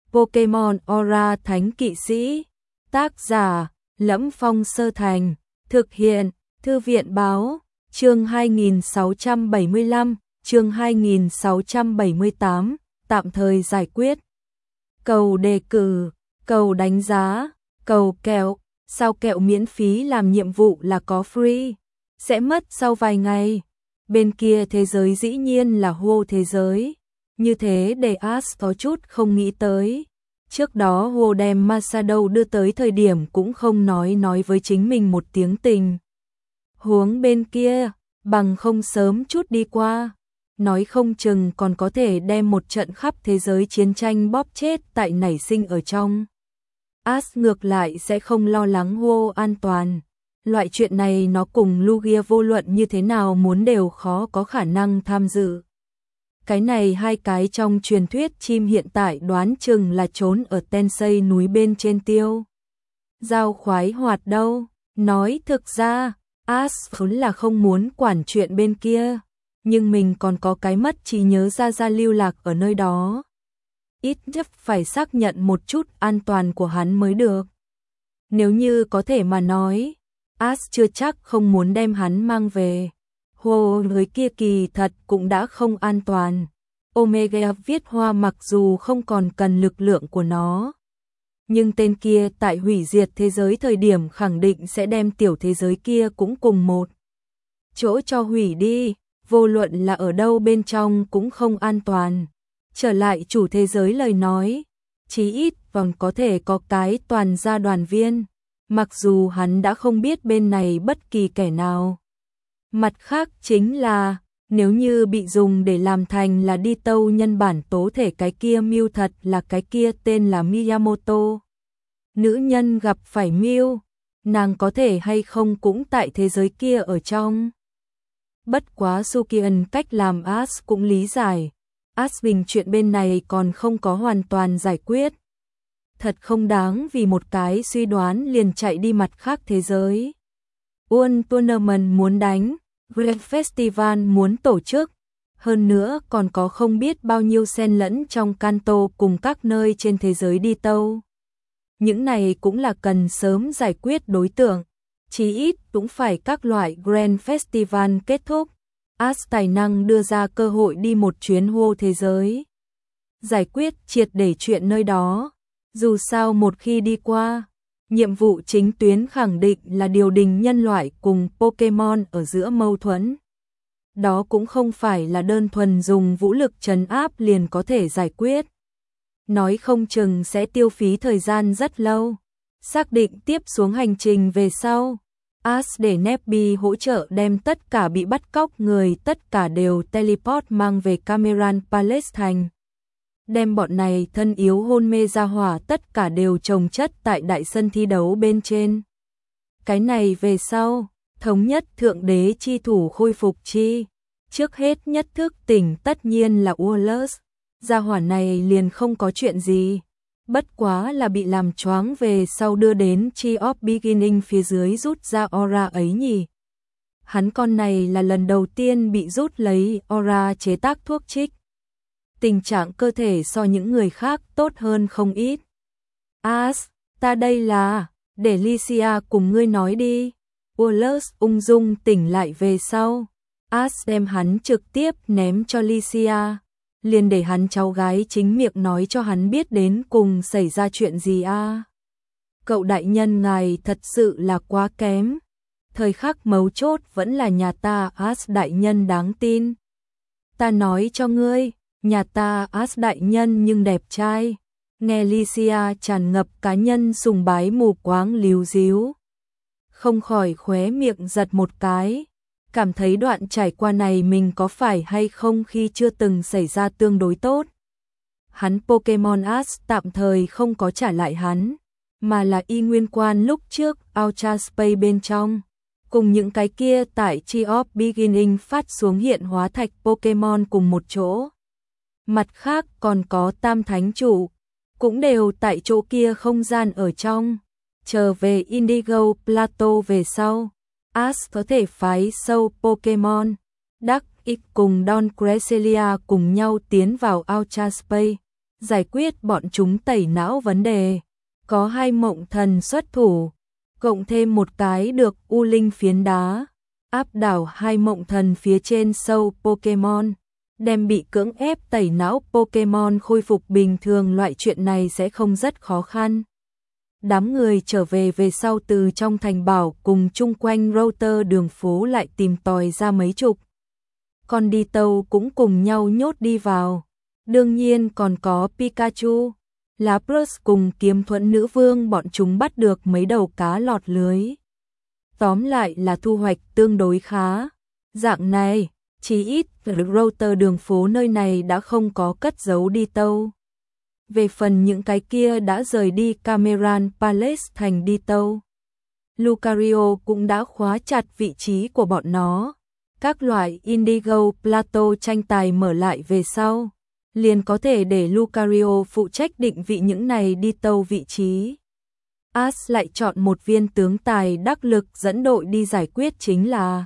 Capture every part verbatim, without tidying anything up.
Pokemon Aura Thánh Kỵ Sĩ. Tác giả: Lẫm Phong Sơ Thành. Thực hiện: Thư viện báo. Chương hai nghìn sáu trăm bảy mươi lăm, chương hai nghìn sáu trăm bảy mươi tám, tạm thời giải quyết. Cầu đề cử, cầu đánh giá, cầu kẹo, sao kẹo miễn phí làm nhiệm vụ là có free, sẽ mất sau vài ngày. Bên kia thế giới dĩ nhiên là Huo thế giới, như thế để Ash có chút không nghĩ tới. Trước đó Huo đem Masado đưa tới thời điểm cũng không nói nói với chính mình một tiếng tình huống bên kia, bằng không sớm chút đi qua, nói không chừng còn có thể đem một trận khắp thế giới chiến tranh bóp chết tại nảy sinh ở trong. Ash ngược lại sẽ không lo lắng Huo an toàn. Loại chuyện này nó cùng Lugia vô luận như thế nào muốn đều khó có khả năng tham dự. Cái này hai cái trong truyền thuyết chim hiện tại đoán chừng là trốn ở Tensei núi bên trên tiêu. Giao khoái hoạt đâu, nói thực ra, Ash vốn là không muốn quản chuyện bên kia, nhưng mình còn có cái mất trí nhớ ra ra lưu lạc ở nơi đó. Ít nhất phải xác nhận một chút an toàn của hắn mới được. Nếu như có thể mà nói, Ash chưa chắc không muốn đem hắn mang về. Hồ người kia kỳ thật cũng đã không an toàn. Omega viết hoa mặc dù không còn cần lực lượng của nó, nhưng tên kia tại hủy diệt thế giới thời điểm khẳng định sẽ đem tiểu thế giới kia cũng cùng một chỗ cho hủy đi, vô luận là ở đâu bên trong cũng không an toàn. Trở lại chủ thế giới lời nói, chí ít còn có thể có cái toàn gia đoàn viên, mặc dù hắn đã không biết bên này bất kỳ kẻ nào. Mặt khác chính là, nếu như bị dùng để làm thành là đi tâu nhân bản tố thể cái kia Mew thật là cái kia tên là Miyamoto. Nữ nhân gặp phải Mew, nàng có thể hay không cũng tại thế giới kia ở trong. Bất quá Sukian cách làm Ash cũng lý giải. Ash bình chuyện bên này còn không có hoàn toàn giải quyết. Thật không đáng vì một cái suy đoán liền chạy đi mặt khác thế giới. World Tournament muốn đánh, Grand Festival muốn tổ chức, hơn nữa còn có không biết bao nhiêu xen lẫn trong Kanto cùng các nơi trên thế giới đi tâu. Những này cũng là cần sớm giải quyết đối tượng, chí ít cũng phải các loại Grand Festival kết thúc. Ash tài năng đưa ra cơ hội đi một chuyến Huo thế giới, giải quyết triệt để chuyện nơi đó. Dù sao một khi đi qua, nhiệm vụ chính tuyến khẳng định là điều đình nhân loại cùng Pokemon ở giữa mâu thuẫn. Đó cũng không phải là đơn thuần dùng vũ lực trấn áp liền có thể giải quyết. Nói không chừng sẽ tiêu phí thời gian rất lâu. Xác định tiếp xuống hành trình về sau, Ash để Nebby hỗ trợ đem tất cả bị bắt cóc người tất cả đều teleport mang về Cameron Palace thành. Đem bọn này thân yếu hôn mê ra hỏa tất cả đều chồng chất tại đại sân thi đấu bên trên. Cái này về sau, thống nhất thượng đế chi thủ khôi phục chi. Trước hết nhất thức tỉnh tất nhiên là Wallace. Gia hỏa này liền không có chuyện gì. Bất quá là bị làm choáng về sau đưa đến Chi of Beginning phía dưới rút ra aura ấy nhỉ. Hắn con này là lần đầu tiên bị rút lấy aura chế tác thuốc trích. Tình trạng cơ thể so những người khác tốt hơn không ít. Ash, ta đây là, để Lycia cùng ngươi nói đi. Wallace ung dung tỉnh lại về sau. Ash đem hắn trực tiếp ném cho Lycia. Liền để hắn cháu gái chính miệng nói cho hắn biết đến cùng xảy ra chuyện gì a. À? Cậu đại nhân ngài thật sự là quá kém. Thời khắc mấu chốt vẫn là nhà ta Ash đại nhân đáng tin. Ta nói cho ngươi, nhà ta Ash đại nhân nhưng đẹp trai. Nghe Lycia tràn ngập cá nhân sùng bái mù quáng líu díu. Không khỏi khóe miệng giật một cái. Cảm thấy đoạn trải qua này mình có phải hay không khi chưa từng xảy ra tương đối tốt. Hắn Pokemon Ash tạm thời không có trả lại hắn, mà là y nguyên quan lúc trước Ultra Space bên trong. Cùng những cái kia tại Chi of Beginning phát xuống hiện hóa thạch Pokemon cùng một chỗ. Mặt khác còn có Tam Thánh Chủ, cũng đều tại chỗ kia không gian ở trong. Trở về Indigo Plateau về sau, Ash có thể phái sâu Pokemon Dark X cùng Don Cresselia cùng nhau tiến vào Ultra Space, giải quyết bọn chúng tẩy não vấn đề. Có hai mộng thần xuất thủ, cộng thêm một cái được U Linh phiến đá, áp đảo hai mộng thần phía trên sâu Pokemon, đem bị cưỡng ép tẩy não Pokemon khôi phục bình thường, loại chuyện này sẽ không rất khó khăn. Đám người trở về về sau từ trong thành bảo cùng chung quanh router đường phố lại tìm tòi ra mấy chục. Con đi tâu cũng cùng nhau nhốt đi vào. Đương nhiên còn có Pikachu, Lapras cùng kiếm thuẫn nữ vương, bọn chúng bắt được mấy đầu cá lọt lưới. Tóm lại là thu hoạch tương đối khá. Dạng này, chí ít router đường phố nơi này đã không có cất giấu đi tâu. Về phần những cái kia đã rời đi Cameron Palace thành đi tâu, Lucario cũng đã khóa chặt vị trí của bọn nó. Các loại Indigo Plateau tranh tài mở lại về sau, liền có thể để Lucario phụ trách định vị những này đi tâu vị trí. Ash lại chọn một viên tướng tài đắc lực dẫn đội đi giải quyết, chính là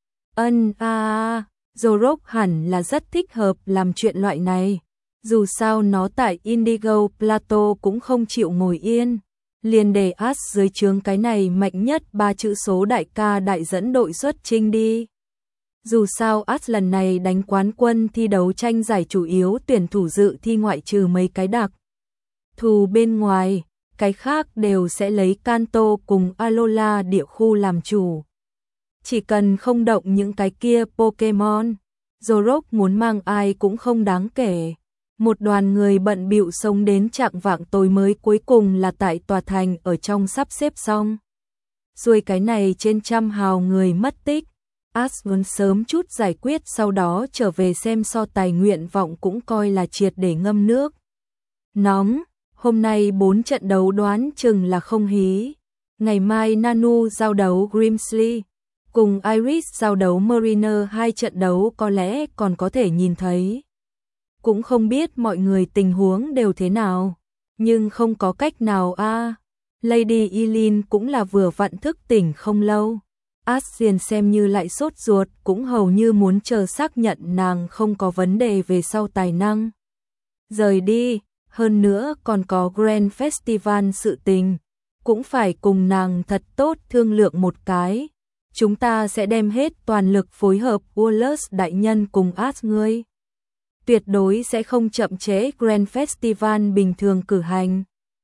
Ân a à, Zorok hẳn là rất thích hợp làm chuyện loại này. Dù sao nó tại Indigo Plateau cũng không chịu ngồi yên, liền để Ash dưới trướng cái này mạnh nhất ba chữ số đại ca đại dẫn đội xuất chinh đi. Dù sao Ash lần này đánh quán quân thi đấu tranh giải chủ yếu tuyển thủ dự thi ngoại trừ mấy cái đặc thù bên ngoài, cái khác đều sẽ lấy Kanto cùng Alola địa khu làm chủ. Chỉ cần không động những cái kia Pokemon, Zorok muốn mang ai cũng không đáng kể. Một đoàn người bận bịu sống đến chạng vạng tối mới cuối cùng là tại tòa thành ở trong sắp xếp xong. Rồi cái này trên trăm hào người mất tích, Ash muốn sớm chút giải quyết, sau đó trở về xem so tài, nguyện vọng cũng coi là triệt để ngâm nước nóng. Hôm nay bốn trận đấu đoán chừng là không hí. Ngày mai Nanu giao đấu Grimsley, cùng Iris giao đấu Mariner, hai trận đấu có lẽ còn có thể nhìn thấy. Cũng không biết mọi người tình huống đều thế nào, nhưng không có cách nào a. À. Lady Eileen cũng là vừa vặn thức tỉnh không lâu. Asian xem như lại sốt ruột, cũng hầu như muốn chờ xác nhận nàng không có vấn đề về sau tài năng rời đi. Hơn nữa còn có Grand Festival sự tình, cũng phải cùng nàng thật tốt thương lượng một cái. Chúng ta sẽ đem hết toàn lực phối hợp Wallace đại nhân cùng Ash ngươi. Tuyệt đối sẽ không chậm trễ Grand Festival bình thường cử hành.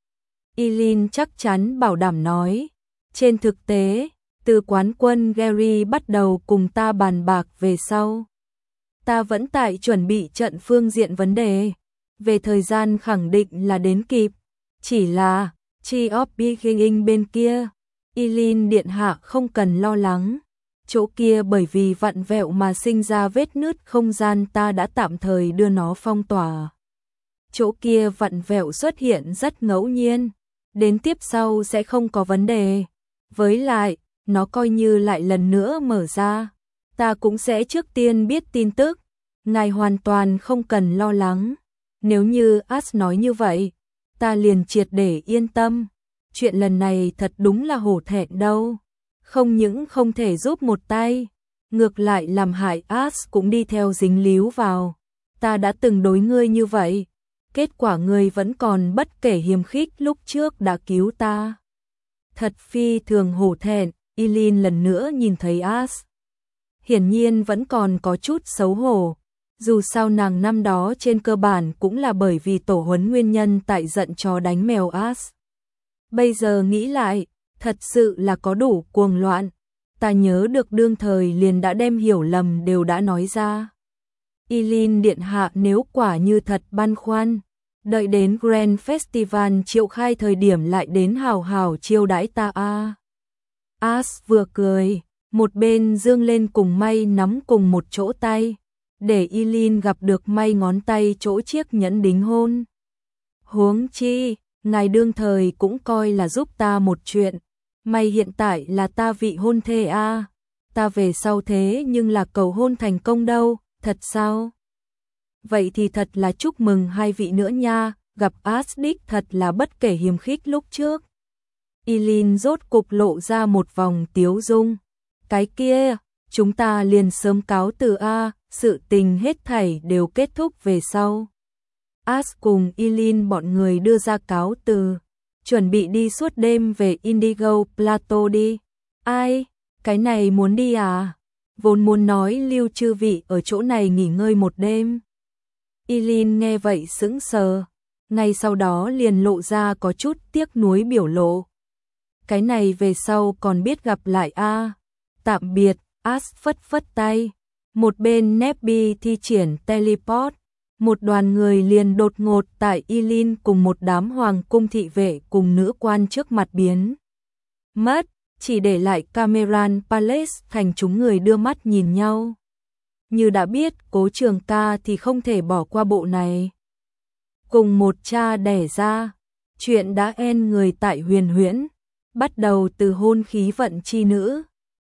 Eileen chắc chắn bảo đảm nói. Trên thực tế, từ quán quân Gary bắt đầu cùng ta bàn bạc về sau, ta vẫn tại chuẩn bị trận phương diện vấn đề. Về thời gian khẳng định là đến kịp, chỉ là Chi of Beginning bên kia, Eileen điện hạ không cần lo lắng. Chỗ kia bởi vì vặn vẹo mà sinh ra vết nứt không gian, ta đã tạm thời đưa nó phong tỏa. Chỗ kia vặn vẹo xuất hiện rất ngẫu nhiên, đến tiếp sau sẽ không có vấn đề. Với lại, nó coi như lại lần nữa mở ra, ta cũng sẽ trước tiên biết tin tức. Ngài hoàn toàn không cần lo lắng. Nếu như Ash nói như vậy, ta liền triệt để yên tâm. Chuyện lần này thật đúng là hổ thẹn đâu. Không những không thể giúp một tay, ngược lại làm hại Ash cũng đi theo dính líu vào. Ta đã từng đối ngươi như vậy, kết quả ngươi vẫn còn bất kể hiềm khích lúc trước đã cứu ta. Thật phi thường hổ thẹn. Eileen lần nữa nhìn thấy Ash, hiển nhiên vẫn còn có chút xấu hổ. Dù sao nàng năm đó trên cơ bản cũng là bởi vì tổ huấn nguyên nhân tại giận chó đánh mèo Ash. Bây giờ nghĩ lại, thật sự là có đủ cuồng loạn. Ta nhớ được đương thời liền đã đem hiểu lầm đều đã nói ra. Eileen điện hạ nếu quả như thật băn khoăn, đợi đến Grand Festival triệu khai thời điểm lại đến hào hào chiêu đãi ta a. Ash vừa cười, một bên dương lên cùng may nắm cùng một chỗ tay, để Eileen gặp được may ngón tay chỗ chiếc nhẫn đính hôn. Huống chi, ngài đương thời cũng coi là giúp ta một chuyện, may hiện tại là ta vị hôn thê a, à. Ta về sau thế nhưng là cầu hôn thành công đâu, thật sao? Vậy thì thật là chúc mừng hai vị nữa nha, gặp Ash đích thật là bất kể hiềm khích lúc trước. Eileen rốt cục lộ ra một vòng tiếu dung. Cái kia, chúng ta liền sớm cáo từ a, sự tình hết thảy đều kết thúc về sau. Ash cùng Eileen bọn người đưa ra cáo từ, chuẩn bị đi suốt đêm về Indigo Plateau đi. Ai? Cái này muốn đi à? Vốn muốn nói lưu chư vị ở chỗ này nghỉ ngơi một đêm. Eileen nghe vậy sững sờ, ngay sau đó liền lộ ra có chút tiếc nuối biểu lộ. Cái này về sau còn biết gặp lại a. À? Tạm biệt, Ash phất phất tay. Một bên Nebby thi triển teleport, một đoàn người liền đột ngột tại Eileen cùng một đám hoàng cung thị vệ cùng nữ quan trước mặt biến mất, chỉ để lại Cameron Palace thành chúng người đưa mắt nhìn nhau. Như đã biết Cố Trường Ca thì không thể bỏ qua bộ này. Cùng một cha đẻ ra, chuyện đã en người tại Huyền Huyễn, bắt đầu từ hôn khí vận chi nữ.